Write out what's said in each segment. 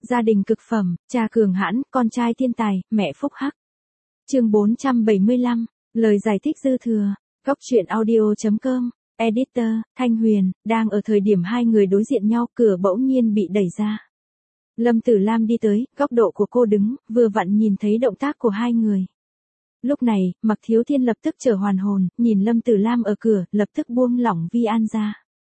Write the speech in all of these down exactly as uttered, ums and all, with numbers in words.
Gia đình cực phẩm, cha cường hãn, con trai thiên tài, mẹ phúc hắc. Chương bốn trăm bảy mươi lăm, lời giải thích dư thừa. Góc truyện audio chấm com. Editor, Thanh Huyền, đang ở thời điểm hai người đối diện nhau, cửa bỗng nhiên bị đẩy ra. Lâm Tử Lam đi tới, góc độ của cô đứng, vừa vặn nhìn thấy động tác của hai người. Lúc này, Mạc Thiếu Thiên lập tức trở hoàn hồn, nhìn Lâm Tử Lam ở cửa, lập tức buông lỏng Vi An ra.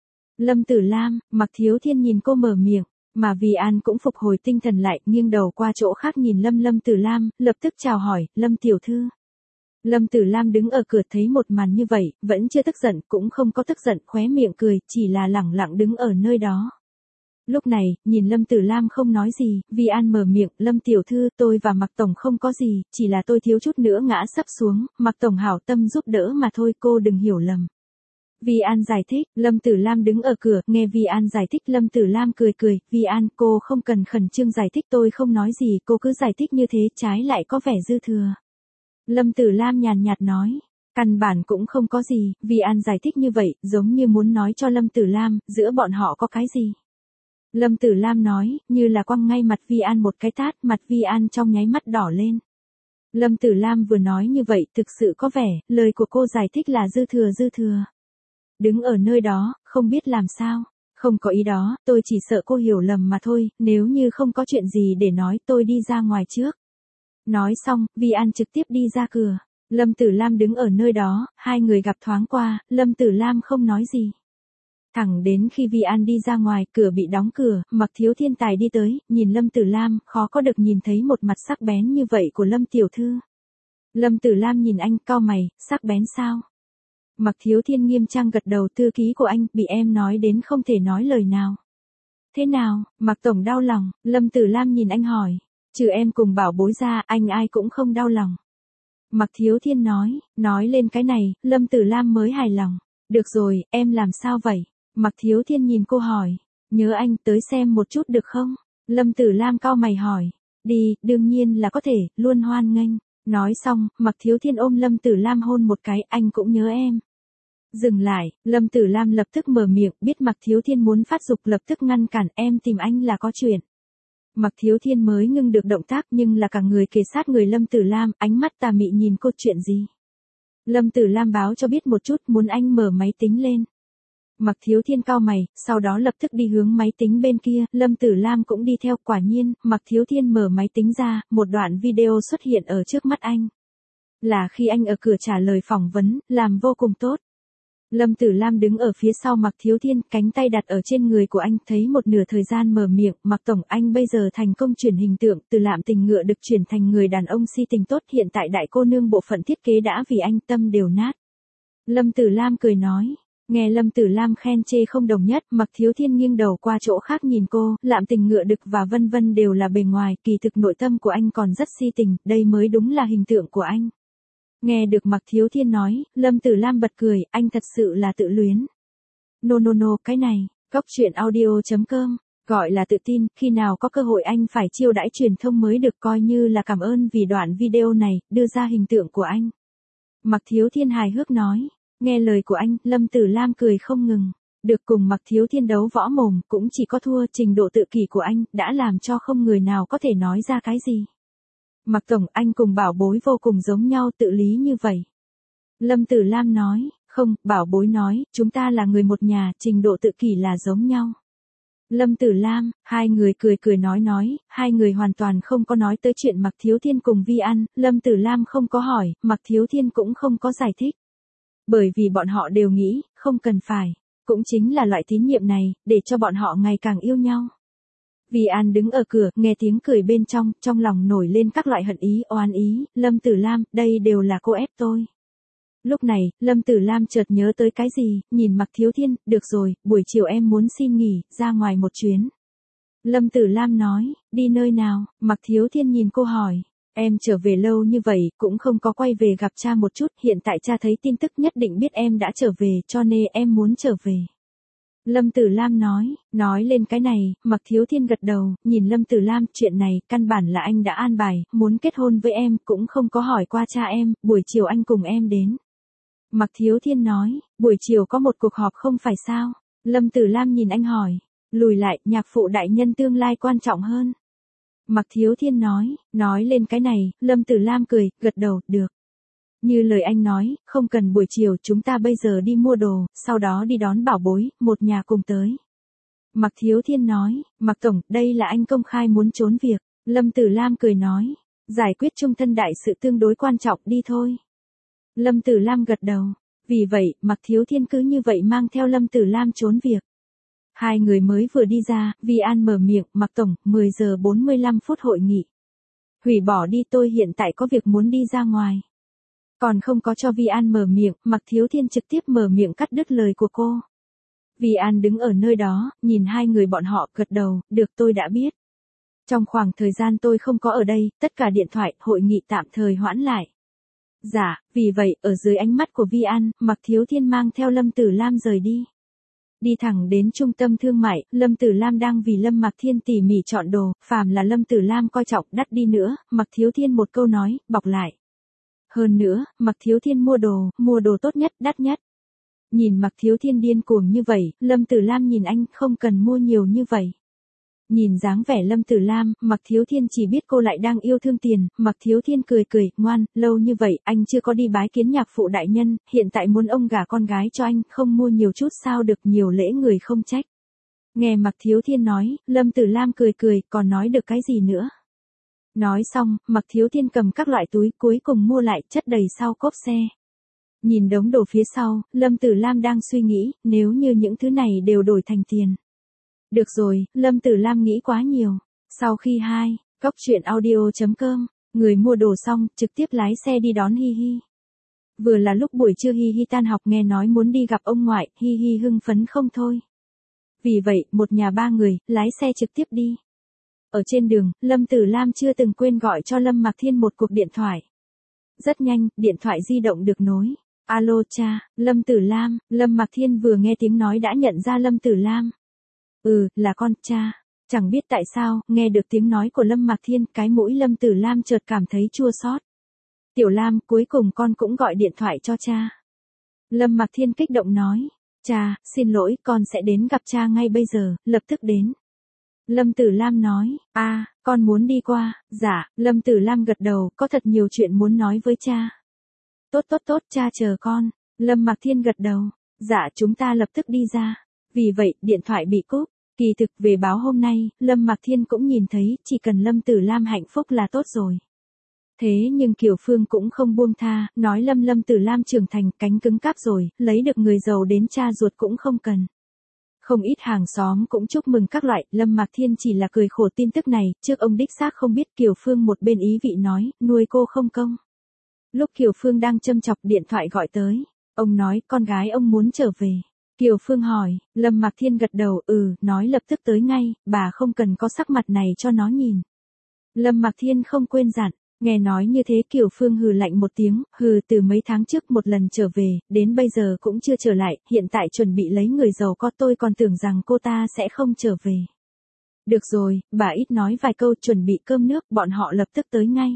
Lâm Tử Lam, Mạc Thiếu Thiên nhìn cô mở miệng, mà Vi An cũng phục hồi tinh thần lại, nghiêng đầu qua chỗ khác nhìn Lâm Lâm Tử Lam, lập tức chào hỏi, Lâm tiểu thư. Lâm Tử Lam đứng ở cửa thấy một màn như vậy, vẫn chưa tức giận, cũng không có tức giận, khóe miệng cười, chỉ là lẳng lặng đứng ở nơi đó. Lúc này, nhìn Lâm Tử Lam không nói gì, Vi An mở miệng, Lâm tiểu thư, tôi và Mạc tổng không có gì, chỉ là tôi thiếu chút nữa ngã sắp xuống, Mạc tổng hảo tâm giúp đỡ mà thôi, cô đừng hiểu lầm. Vi An giải thích, Lâm Tử Lam đứng ở cửa, nghe Vi An giải thích, Lâm Tử Lam cười cười, Vi An, cô không cần khẩn trương giải thích, tôi không nói gì, cô cứ giải thích như thế, trái lại có vẻ dư thừa. Lâm Tử Lam nhàn nhạt nói, căn bản cũng không có gì, Vi An giải thích như vậy, giống như muốn nói cho Lâm Tử Lam, giữa bọn họ có cái gì. Lâm Tử Lam nói, như là quăng ngay mặt Vi An một cái tát, mặt Vi An trong nháy mắt đỏ lên. Lâm Tử Lam vừa nói như vậy, thực sự có vẻ, lời của cô giải thích là dư thừa dư thừa. Đứng ở nơi đó, không biết làm sao, không có ý đó, tôi chỉ sợ cô hiểu lầm mà thôi, nếu như không có chuyện gì để nói tôi đi ra ngoài trước. Nói xong, Vi An trực tiếp đi ra cửa, Lâm Tử Lam đứng ở nơi đó, hai người gặp thoáng qua, Lâm Tử Lam không nói gì. Thẳng đến khi Vi An đi ra ngoài, cửa bị đóng cửa, Mạc Thiếu Thiên Tài đi tới, nhìn Lâm Tử Lam, khó có được nhìn thấy một mặt sắc bén như vậy của Lâm tiểu thư. Lâm Tử Lam nhìn anh, cau mày, sắc bén sao? Mạc Thiếu Thiên nghiêm trang gật đầu, thư ký của anh, bị em nói đến không thể nói lời nào. Thế nào, Mạc tổng đau lòng, Lâm Tử Lam nhìn anh hỏi, trừ em cùng Bảo Bối ra, anh ai cũng không đau lòng. Mạc Thiếu Thiên nói, nói lên cái này, Lâm Tử Lam mới hài lòng. Được rồi, em làm sao vậy? Mạc Thiếu Thiên nhìn cô hỏi, nhớ anh, tới xem một chút được không? Lâm Tử Lam cau mày hỏi, đi, đương nhiên là có thể, luôn hoan nghênh. Nói xong, Mạc Thiếu Thiên ôm Lâm Tử Lam hôn một cái, anh cũng nhớ em. Dừng lại, Lâm Tử Lam lập tức mở miệng, biết Mạc Thiếu Thiên muốn phát dục lập tức ngăn cản, em tìm anh là có chuyện. Mạc Thiếu Thiên mới ngưng được động tác nhưng là cả người kề sát người Lâm Tử Lam, ánh mắt tà mị nhìn cô, chuyện gì? Lâm Tử Lam báo cho biết một chút, muốn anh mở máy tính lên. Mạc Thiếu Thiên cau mày, sau đó lập tức đi hướng máy tính bên kia, Lâm Tử Lam cũng đi theo, quả nhiên, Mạc Thiếu Thiên mở máy tính ra, một đoạn video xuất hiện ở trước mắt anh. Là khi anh ở cửa trả lời phỏng vấn, làm vô cùng tốt. Lâm Tử Lam đứng ở phía sau Mạc Thiếu Thiên, cánh tay đặt ở trên người của anh, thấy một nửa thời gian mở miệng, Mạc tổng, anh bây giờ thành công chuyển hình tượng, từ lạm tình ngựa được chuyển thành người đàn ông si tình tốt, hiện tại đại cô nương bộ phận thiết kế đã vì anh tâm đều nát. Lâm Tử Lam cười nói, nghe Lâm Tử Lam khen chê không đồng nhất, Mạc Thiếu Thiên nghiêng đầu qua chỗ khác nhìn cô, lạm tình ngựa đực và vân vân đều là bề ngoài, kỳ thực nội tâm của anh còn rất si tình, đây mới đúng là hình tượng của anh. Nghe được Mạc Thiếu Thiên nói, Lâm Tử Lam bật cười, anh thật sự là tự luyến. No no no, cái này, góc truyện audio chấm com, gọi là tự tin, khi nào có cơ hội anh phải chiêu đãi truyền thông mới được, coi như là cảm ơn vì đoạn video này, đưa ra hình tượng của anh. Mạc Thiếu Thiên hài hước nói, nghe lời của anh, Lâm Tử Lam cười không ngừng. Được cùng Mạc Thiếu Thiên đấu võ mồm, cũng chỉ có thua, trình độ tự kỷ của anh, đã làm cho không người nào có thể nói ra cái gì. Mạc tổng, anh cùng Bảo Bối vô cùng giống nhau, tự lý như vậy. Lâm Tử Lam nói, không, Bảo Bối nói, chúng ta là người một nhà, trình độ tự kỷ là giống nhau. Lâm Tử Lam, hai người cười cười nói nói, hai người hoàn toàn không có nói tới chuyện Mạc Thiếu Thiên cùng Vi An, Lâm Tử Lam không có hỏi, Mạc Thiếu Thiên cũng không có giải thích. Bởi vì bọn họ đều nghĩ, không cần phải, cũng chính là loại tín nhiệm này, để cho bọn họ ngày càng yêu nhau. Vi An đứng ở cửa, nghe tiếng cười bên trong, trong lòng nổi lên các loại hận ý, oán ý, Lâm Tử Lam, đây đều là cô ép tôi. Lúc này, Lâm Tử Lam chợt nhớ tới cái gì, nhìn Mạc Thiếu Thiên, được rồi, buổi chiều em muốn xin nghỉ, ra ngoài một chuyến. Lâm Tử Lam nói, đi nơi nào, Mạc Thiếu Thiên nhìn cô hỏi, em trở về lâu như vậy, cũng không có quay về gặp cha một chút, hiện tại cha thấy tin tức nhất định biết em đã trở về, cho nên em muốn trở về. Lâm Tử Lam nói, nói lên cái này, Mạc Thiếu Thiên gật đầu, nhìn Lâm Tử Lam, chuyện này, căn bản là anh đã an bài, muốn kết hôn với em, cũng không có hỏi qua cha em, buổi chiều anh cùng em đến. Mạc Thiếu Thiên nói, buổi chiều có một cuộc họp không phải sao? Lâm Tử Lam nhìn anh hỏi, lùi lại, nhạc phụ đại nhân tương lai quan trọng hơn. Mạc Thiếu Thiên nói, nói lên cái này, Lâm Tử Lam cười, gật đầu, được. Như lời anh nói, không cần buổi chiều chúng ta bây giờ đi mua đồ, sau đó đi đón bảo bối, một nhà cùng tới. Mạc Thiếu Thiên nói, Mạc Tổng, đây là anh công khai muốn trốn việc. Lâm Tử Lam cười nói, giải quyết chung thân đại sự tương đối quan trọng, đi thôi. Lâm Tử Lam gật đầu. Vì vậy, Mạc Thiếu Thiên cứ như vậy mang theo Lâm Tử Lam trốn việc. Hai người mới vừa đi ra, Vi An mở miệng, Mạc Tổng, mười giờ bốn mươi lăm phút hội nghị. Hủy bỏ đi, tôi hiện tại có việc muốn đi ra ngoài. Còn không có cho Vi An mở miệng, Mạc Thiếu Thiên trực tiếp mở miệng cắt đứt lời của cô. Vi An đứng ở nơi đó, nhìn hai người bọn họ, gật đầu, được tôi đã biết. Trong khoảng thời gian tôi không có ở đây, tất cả điện thoại, hội nghị tạm thời hoãn lại. Dạ, vì vậy, ở dưới ánh mắt của Vi An, Mạc Thiếu Thiên mang theo Lâm Tử Lam rời đi. Đi thẳng đến trung tâm thương mại, Lâm Tử Lam đang vì Lâm Mạc Thiên tỉ mỉ chọn đồ, phàm là Lâm Tử Lam coi trọng đắt đi nữa, Mạc Thiếu Thiên một câu nói, bọc lại. Hơn nữa, Mạc Thiếu Thiên mua đồ, mua đồ tốt nhất, đắt nhất. Nhìn Mạc Thiếu Thiên điên cuồng như vậy, Lâm Tử Lam nhìn anh, không cần mua nhiều như vậy. Nhìn dáng vẻ Lâm Tử Lam, Mạc Thiếu Thiên chỉ biết cô lại đang yêu thương tiền, Mạc Thiếu Thiên cười cười, ngoan, lâu như vậy, anh chưa có đi bái kiến nhạc phụ đại nhân, hiện tại muốn ông gả con gái cho anh, không mua nhiều chút sao được, nhiều lễ người không trách. Nghe Mạc Thiếu Thiên nói, Lâm Tử Lam cười cười, còn nói được cái gì nữa. Nói xong, Mạc Thiếu Thiên cầm các loại túi, cuối cùng mua lại, chất đầy sau cốp xe. Nhìn đống đồ phía sau, Lâm Tử Lam đang suy nghĩ, nếu như những thứ này đều đổi thành tiền. Được rồi, Lâm Tử Lam nghĩ quá nhiều. Sau khi hai, góc truyện audio chấm com, người mua đồ xong, trực tiếp lái xe đi đón Hi Hi. Vừa là lúc buổi trưa Hi Hi tan học nghe nói muốn đi gặp ông ngoại, Hi Hi hưng phấn không thôi. Vì vậy, một nhà ba người, lái xe trực tiếp đi. Ở trên đường, Lâm Tử Lam chưa từng quên gọi cho Lâm Mạc Thiên một cuộc điện thoại. Rất nhanh, điện thoại di động được nối. Alo cha, Lâm Tử Lam, Lâm Mạc Thiên vừa nghe tiếng nói đã nhận ra Lâm Tử Lam. Ừ, là con, cha. Chẳng biết tại sao, nghe được tiếng nói của Lâm Mạc Thiên, cái mũi Lâm Tử Lam chợt cảm thấy chua xót. Tiểu Lam, cuối cùng con cũng gọi điện thoại cho cha. Lâm Mạc Thiên kích động nói. Cha, xin lỗi, con sẽ đến gặp cha ngay bây giờ, lập tức đến. Lâm Tử Lam nói, a, à, con muốn đi qua, dạ, Lâm Tử Lam gật đầu, có thật nhiều chuyện muốn nói với cha. Tốt tốt tốt, cha chờ con. Lâm Mạc Thiên gật đầu, dạ chúng ta lập tức đi ra. Vì vậy, điện thoại bị cúp. Kỳ thực về báo hôm nay, Lâm Mạc Thiên cũng nhìn thấy, chỉ cần Lâm Tử Lam hạnh phúc là tốt rồi. Thế nhưng Kiều Phương cũng không buông tha, nói Lâm Lâm Tử Lam trưởng thành, cánh cứng cáp rồi, lấy được người giàu đến cha ruột cũng không cần. Không ít hàng xóm cũng chúc mừng các loại, Lâm Mạc Thiên chỉ là cười khổ tin tức này, trước ông đích xác không biết. Kiều Phương một bên ý vị nói, nuôi cô không công. Lúc Kiều Phương đang châm chọc, điện thoại gọi tới, ông nói, con gái ông muốn trở về. Kiều Phương hỏi, Lâm Mạc Thiên gật đầu, ừ, nói lập tức tới ngay, bà không cần có sắc mặt này cho nó nhìn. Lâm Mạc Thiên không quên dặn, nghe nói như thế Kiều Phương hừ lạnh một tiếng, hừ, từ mấy tháng trước một lần trở về, đến bây giờ cũng chưa trở lại, hiện tại chuẩn bị lấy người giàu có, tôi còn tưởng rằng cô ta sẽ không trở về. Được rồi, bà ít nói vài câu, chuẩn bị cơm nước, bọn họ lập tức tới ngay.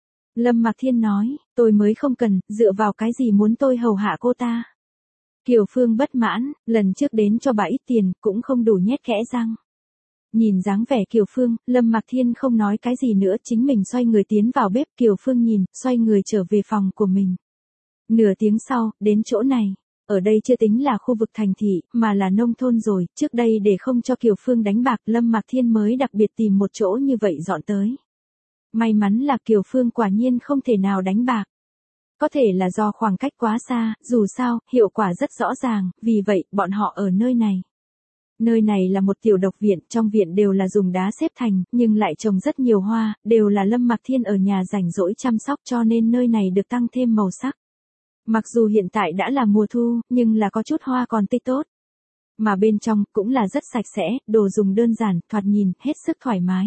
Lâm Mạc Thiên nói, tôi mới không cần, dựa vào cái gì muốn tôi hầu hạ cô ta. Kiều Phương bất mãn, lần trước đến cho bà ít tiền, cũng không đủ nhét kẽ răng. Nhìn dáng vẻ Kiều Phương, Lâm Mạc Thiên không nói cái gì nữa, chính mình xoay người tiến vào bếp. Kiều Phương nhìn, xoay người trở về phòng của mình. Nửa tiếng sau, đến chỗ này. Ở đây chưa tính là khu vực thành thị, mà là nông thôn rồi, trước đây để không cho Kiều Phương đánh bạc, Lâm Mạc Thiên mới đặc biệt tìm một chỗ như vậy dọn tới. May mắn là Kiều Phương quả nhiên không thể nào đánh bạc. Có thể là do khoảng cách quá xa, dù sao, hiệu quả rất rõ ràng, vì vậy, bọn họ ở nơi này. Nơi này là một tiểu độc viện, trong viện đều là dùng đá xếp thành, nhưng lại trồng rất nhiều hoa, đều là Lâm Mạc Thiên ở nhà rảnh rỗi chăm sóc, cho nên nơi này được tăng thêm màu sắc. Mặc dù hiện tại đã là mùa thu, nhưng là có chút hoa còn tươi tốt. Mà bên trong, cũng là rất sạch sẽ, đồ dùng đơn giản, thoạt nhìn, hết sức thoải mái.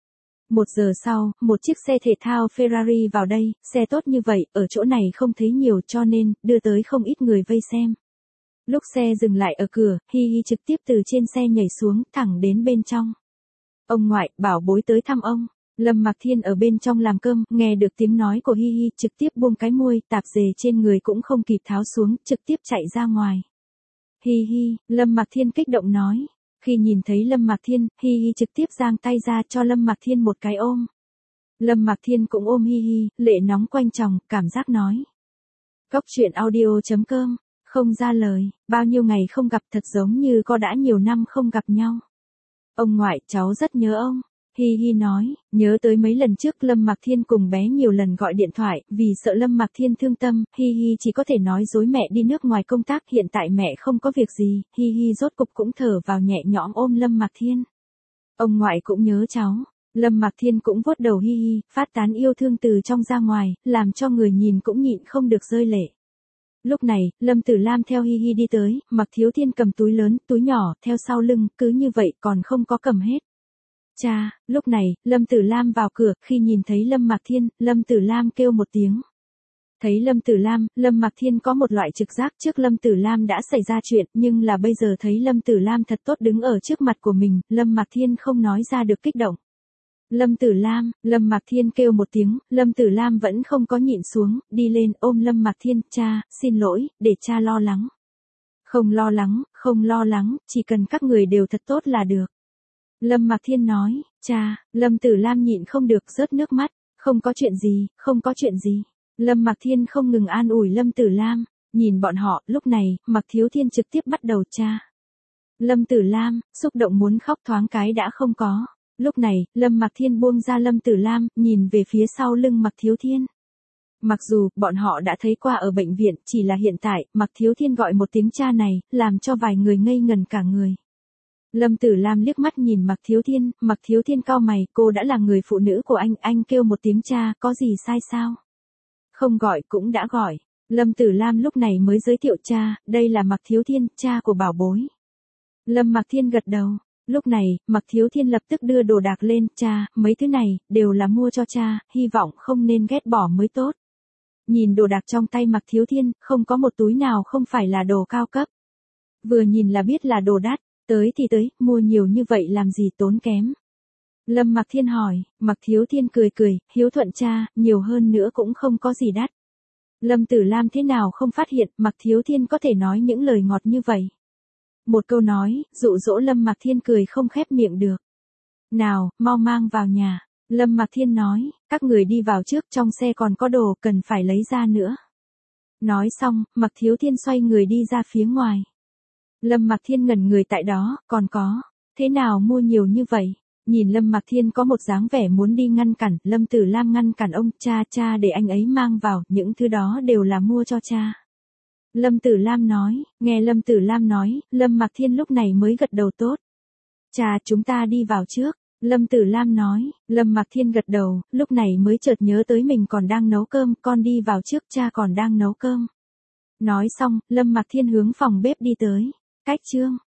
Một giờ sau, một chiếc xe thể thao Ferrari vào đây, xe tốt như vậy, ở chỗ này không thấy nhiều cho nên, đưa tới không ít người vây xem. Lúc xe dừng lại ở cửa, Hi Hi trực tiếp từ trên xe nhảy xuống, thẳng đến bên trong. Ông ngoại, bảo bối tới thăm ông. Lâm Mạc Thiên ở bên trong làm cơm, nghe được tiếng nói của Hi Hi, trực tiếp buông cái môi, tạp dề trên người cũng không kịp tháo xuống, trực tiếp chạy ra ngoài. Hi Hi, Lâm Mạc Thiên kích động nói. Khi nhìn thấy Lâm Mạc Thiên, Hi Hi trực tiếp giang tay ra cho Lâm Mạc Thiên một cái ôm. Lâm Mạc Thiên cũng ôm Hi Hi, lệ nóng quanh tròng, cảm giác nói. Cốc truyện audio chấm com, không ra lời, bao nhiêu ngày không gặp thật giống như có đã nhiều năm không gặp nhau. Ông ngoại, cháu rất nhớ ông. Hi Hi nói, nhớ tới mấy lần trước Lâm Mạc Thiên cùng bé nhiều lần gọi điện thoại, vì sợ Lâm Mạc Thiên thương tâm, Hi Hi chỉ có thể nói dối mẹ đi nước ngoài công tác, hiện tại mẹ không có việc gì, Hi Hi rốt cục cũng thở vào nhẹ nhõm ôm Lâm Mạc Thiên. Ông ngoại cũng nhớ cháu. Lâm Mạc Thiên cũng vuốt đầu Hi Hi, phát tán yêu thương từ trong ra ngoài, làm cho người nhìn cũng nhịn không được rơi lệ. Lúc này, Lâm Tử Lam theo Hi Hi đi tới, Mạc Thiếu Thiên cầm túi lớn, túi nhỏ, theo sau lưng, cứ như vậy còn không có cầm hết. Cha, lúc này, Lâm Tử Lam vào cửa, khi nhìn thấy Lâm Mạc Thiên, Lâm Tử Lam kêu một tiếng. Thấy Lâm Tử Lam, Lâm Mạc Thiên có một loại trực giác trước Lâm Tử Lam đã xảy ra chuyện, nhưng là bây giờ thấy Lâm Tử Lam thật tốt đứng ở trước mặt của mình, Lâm Mạc Thiên không nói ra được kích động. Lâm Tử Lam, Lâm Mạc Thiên kêu một tiếng, Lâm Tử Lam vẫn không có nhịn xuống, đi lên ôm Lâm Mạc Thiên, cha, xin lỗi, để cha lo lắng. Không lo lắng, không lo lắng, chỉ cần các người đều thật tốt là được. Lâm Mạc Thiên nói, cha, Lâm Tử Lam nhịn không được rớt nước mắt, không có chuyện gì, không có chuyện gì. Lâm Mạc Thiên không ngừng an ủi Lâm Tử Lam, nhìn bọn họ, lúc này, Mạc Thiếu Thiên trực tiếp bắt đầu cha. Lâm Tử Lam, xúc động muốn khóc thoáng cái đã không có. Lúc này, Lâm Mạc Thiên buông ra Lâm Tử Lam, nhìn về phía sau lưng Mạc Thiếu Thiên. Mặc dù, bọn họ đã thấy qua ở bệnh viện, chỉ là hiện tại, Mạc Thiếu Thiên gọi một tiếng cha này, làm cho vài người ngây ngần cả người. Lâm Tử Lam liếc mắt nhìn Mạc Thiếu Thiên, Mạc Thiếu Thiên cau mày, cô đã là người phụ nữ của anh, anh kêu một tiếng cha, có gì sai sao? Không gọi cũng đã gọi. Lâm Tử Lam lúc này mới giới thiệu cha, đây là Mạc Thiếu Thiên, cha của bảo bối. Lâm Mạc Thiên gật đầu. Lúc này, Mạc Thiếu Thiên lập tức đưa đồ đạc lên, cha, mấy thứ này, đều là mua cho cha, hy vọng không nên ghét bỏ mới tốt. Nhìn đồ đạc trong tay Mạc Thiếu Thiên, không có một túi nào không phải là đồ cao cấp. Vừa nhìn là biết là đồ đắt, tới thì tới, mua nhiều như vậy làm gì tốn kém. Lâm Mạc Thiên hỏi, Mạc Thiếu Thiên cười cười, hiếu thuận cha, nhiều hơn nữa cũng không có gì đắt. Lâm Tử Lam thế nào không phát hiện, Mạc Thiếu Thiên có thể nói những lời ngọt như vậy. Một câu nói, dụ dỗ Lâm Mạc Thiên cười không khép miệng được. Nào, mau mang vào nhà. Lâm Mạc Thiên nói, các người đi vào trước, trong xe còn có đồ cần phải lấy ra nữa. Nói xong, Mạc Thiếu Thiên xoay người đi ra phía ngoài. Lâm Mạc Thiên ngẩn người tại đó, còn có, thế nào mua nhiều như vậy? Nhìn Lâm Mạc Thiên có một dáng vẻ muốn đi ngăn cản, Lâm Tử Lam ngăn cản ông, cha cha để anh ấy mang vào, những thứ đó đều là mua cho cha. Lâm Tử Lam nói, nghe Lâm Tử Lam nói, Lâm Mạc Thiên lúc này mới gật đầu tốt. Cha chúng ta đi vào trước, Lâm Tử Lam nói, Lâm Mạc Thiên gật đầu, lúc này mới chợt nhớ tới mình còn đang nấu cơm, con đi vào trước, cha còn đang nấu cơm. Nói xong, Lâm Mạc Thiên hướng phòng bếp đi tới, cách chương.